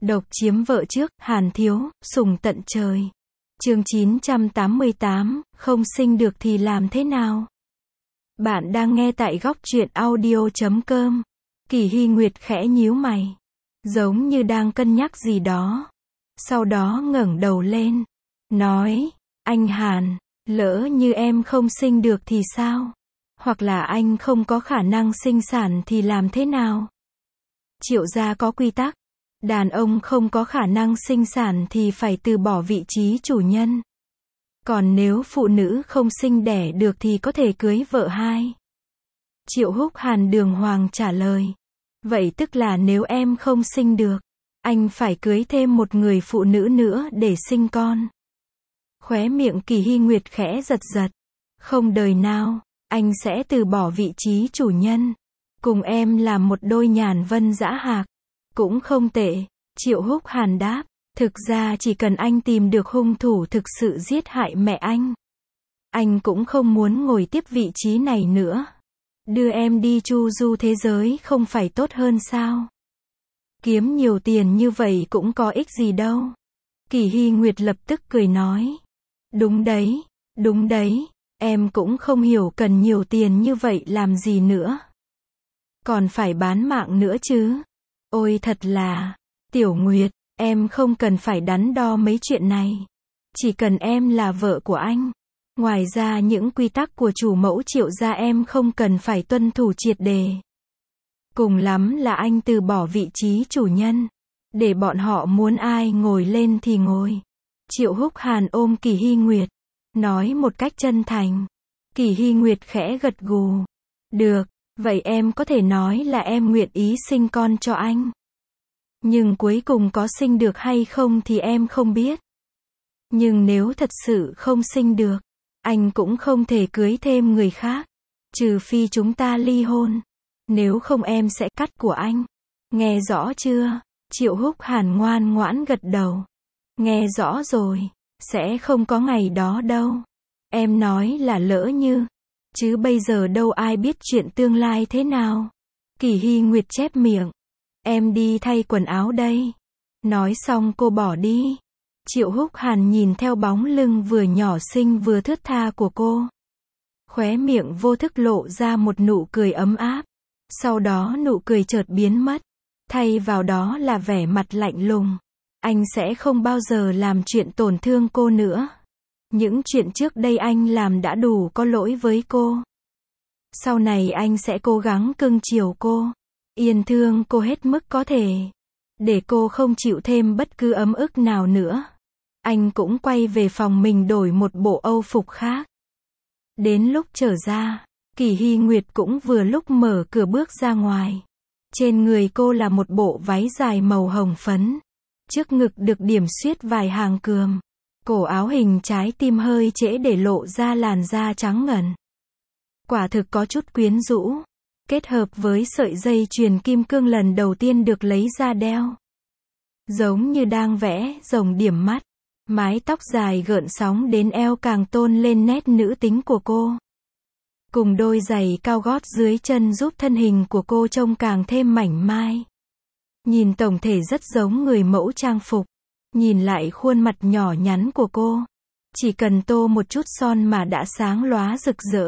Độc chiếm vợ trước, Hàn Thiếu, sủng tận trời. Chương 988, không sinh được thì làm thế nào? Bạn đang nghe tại góc truyện audio.com. Kỳ Hy Nguyệt khẽ nhíu mày, giống như đang cân nhắc gì đó. Sau đó ngẩng đầu lên, nói, anh Hàn, lỡ như em không sinh được thì sao? Hoặc là anh không có khả năng sinh sản thì làm thế nào? Triệu gia có quy tắc, đàn ông không có khả năng sinh sản thì phải từ bỏ vị trí chủ nhân. Còn nếu phụ nữ không sinh đẻ được thì có thể cưới vợ hai. Triệu Húc Hàn đường hoàng trả lời. Vậy tức là nếu em không sinh được, anh phải cưới thêm một người phụ nữ nữa để sinh con. Khóe miệng Kỳ Hy Nguyệt khẽ giật giật. Không đời nào, anh sẽ từ bỏ vị trí chủ nhân. Cùng em làm một đôi nhàn vân dã hạc. Cũng không tệ, Triệu Húc Hàn đáp. Thực ra chỉ cần anh tìm được hung thủ thực sự giết hại mẹ anh cũng không muốn ngồi tiếp vị trí này nữa. Đưa em đi chu du thế giới không phải tốt hơn sao? Kiếm nhiều tiền như vậy cũng có ích gì đâu. Kỳ Hy Nguyệt lập tức cười nói. Đúng đấy, em cũng không hiểu cần nhiều tiền như vậy làm gì nữa. Còn phải bán mạng nữa chứ. Ôi thật là, Tiểu Nguyệt, em không cần phải đắn đo mấy chuyện này. Chỉ cần em là vợ của anh. Ngoài ra những quy tắc của chủ mẫu Triệu gia em không cần phải tuân thủ triệt đề. Cùng lắm là anh từ bỏ vị trí chủ nhân. Để bọn họ muốn ai ngồi lên thì ngồi. Triệu Húc Hàn ôm Kỳ Hy Nguyệt, nói một cách chân thành. Kỳ Hy Nguyệt khẽ gật gù. Được, vậy em có thể nói là em nguyện ý sinh con cho anh. Nhưng cuối cùng có sinh được hay không thì em không biết. Nhưng nếu thật sự không sinh được, anh cũng không thể cưới thêm người khác. Trừ phi chúng ta ly hôn. Nếu không em sẽ cắt của anh. Nghe rõ chưa? Triệu Húc Hàn ngoan ngoãn gật đầu. Nghe rõ rồi. Sẽ không có ngày đó đâu. Em nói là lỡ như. Chứ bây giờ đâu ai biết chuyện tương lai thế nào. Kỳ Hy Nguyệt chép miệng. Em đi thay quần áo đây. Nói xong cô bỏ đi. Triệu Húc Hàn nhìn theo bóng lưng vừa nhỏ xinh vừa thướt tha của cô. Khóe miệng vô thức lộ ra một nụ cười ấm áp. Sau đó nụ cười chợt biến mất. Thay vào đó là vẻ mặt lạnh lùng. Anh sẽ không bao giờ làm chuyện tổn thương cô nữa. Những chuyện trước đây anh làm đã đủ có lỗi với cô. Sau này anh sẽ cố gắng cưng chiều cô. Yên thương cô hết mức có thể. Để cô không chịu thêm bất cứ ấm ức nào nữa. Anh cũng quay về phòng mình đổi một bộ âu phục khác. Đến lúc trở ra, Kỳ Hy Nguyệt cũng vừa lúc mở cửa bước ra ngoài. Trên người cô là một bộ váy dài màu hồng phấn. Trước ngực được điểm xuyết vài hàng cườm. Cổ áo hình trái tim hơi trễ để lộ ra làn da trắng ngần. Quả thực có chút quyến rũ. Kết hợp với sợi dây chuyền kim cương lần đầu tiên được lấy ra đeo. Giống như đang vẽ rồng điểm mắt. Mái tóc dài gợn sóng đến eo càng tôn lên nét nữ tính của cô. Cùng đôi giày cao gót dưới chân giúp thân hình của cô trông càng thêm mảnh mai. Nhìn tổng thể rất giống người mẫu trang phục. Nhìn lại khuôn mặt nhỏ nhắn của cô. Chỉ cần tô một chút son mà đã sáng lóa rực rỡ.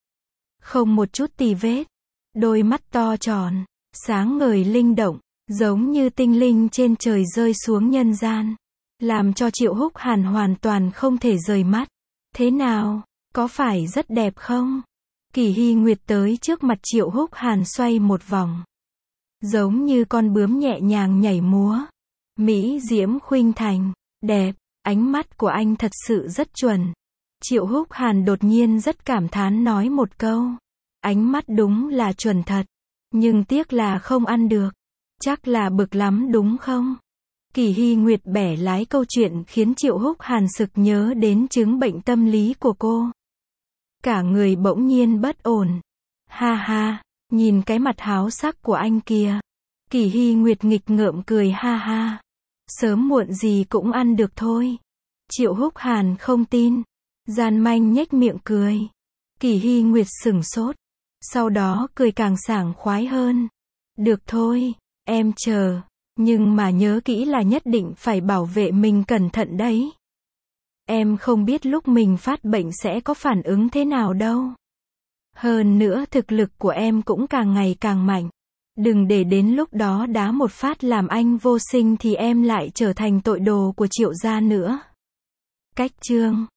Không một chút tì vết. Đôi mắt to tròn, sáng ngời linh động, giống như tinh linh trên trời rơi xuống nhân gian. Làm cho Triệu Húc Hàn hoàn toàn không thể rời mắt. Thế nào, có phải rất đẹp không? Kỳ Hy Nguyệt tới trước mặt Triệu Húc Hàn xoay một vòng. Giống như con bướm nhẹ nhàng nhảy múa. Mỹ diễm khuynh thành, đẹp, ánh mắt của anh thật sự rất chuẩn. Triệu Húc Hàn đột nhiên rất cảm thán nói một câu. Ánh mắt đúng là chuẩn thật. Nhưng tiếc là không ăn được. Chắc là bực lắm đúng không? Kỳ Hy Nguyệt bẻ lái câu chuyện khiến Triệu Húc Hàn sực nhớ đến chứng bệnh tâm lý của cô. Cả người bỗng nhiên bất ổn. Ha ha, nhìn cái mặt háo sắc của anh kìa. Kỳ Hy Nguyệt nghịch ngợm cười ha ha. Sớm muộn gì cũng ăn được thôi. Triệu Húc Hàn không tin. Gian manh nhếch miệng cười. Kỳ Hy Nguyệt sửng sốt. Sau đó cười càng sảng khoái hơn. Được thôi, em chờ. Nhưng mà nhớ kỹ là nhất định phải bảo vệ mình cẩn thận đấy. Em không biết lúc mình phát bệnh sẽ có phản ứng thế nào đâu. Hơn nữa thực lực của em cũng càng ngày càng mạnh. Đừng để đến lúc đó đá một phát làm anh vô sinh thì em lại trở thành tội đồ của Triệu gia nữa. Cách chương